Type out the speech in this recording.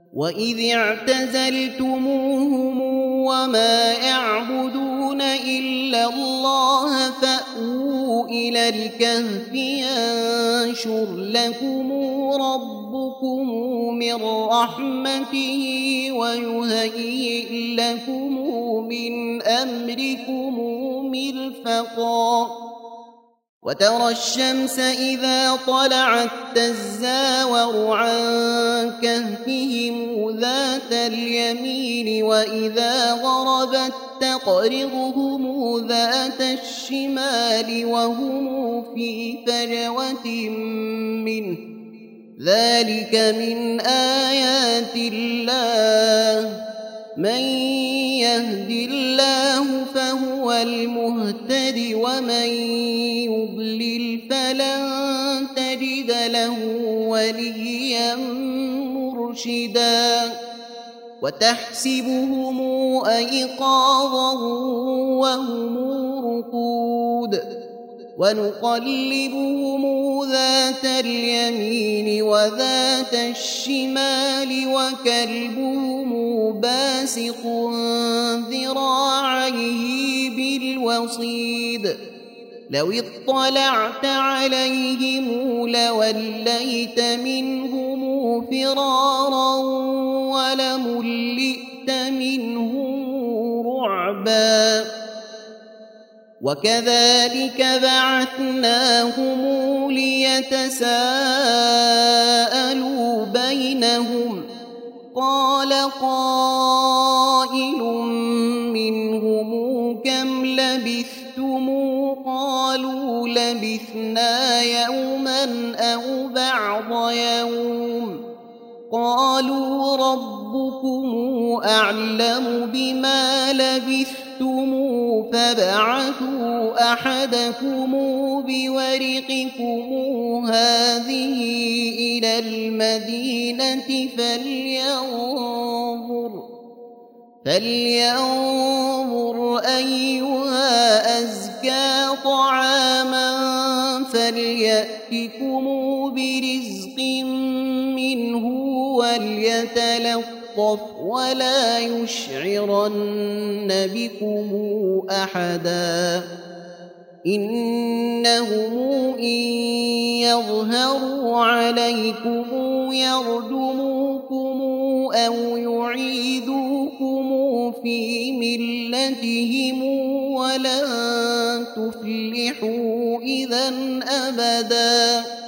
وإذ اعتزلتموهم وما يعبدون إلا الله فأووا إلى الكهف ينشر لكم ربكم من رحمته ويهيئ لكم من أمركم مرفقا وترى الشمس إذا طلعت تزاور عن كهفهم ذات اليمين وإذا غربت تقرضهم ذات الشمال وهم في فجوة منه ذلك من آيات الله من يهد الله فهو المهتد ومن يضلل فلن تجد له وليا مرشدا وتحسبهم أيقاظا وهم رقود ونقلبهم ذات اليمين وذات الشمال وكلبهم باسط ذراعيه بالوصيد لو اطلعت عليهم لوليت منهم فرارا ولملئت منهم رعبا وكذلك بعثناهم ليتساءلوا بينهم قال قائل منهم كم لبثتم قالوا لبثنا يوما أو بعض يوم قالوا ربكم أعلم بما لبثتم فابعثوا أحدكم بورقكم هذه إلى المدينة فلينظر أيها أزكى طعاما فليأتكم برزق منه وليتلطف ولا يشعرن بكم أحدا إنهم إن يظهروا عليكم يرجموكم أو يعيدوكم في ملتهم ولن تفلحوا إذا أبدا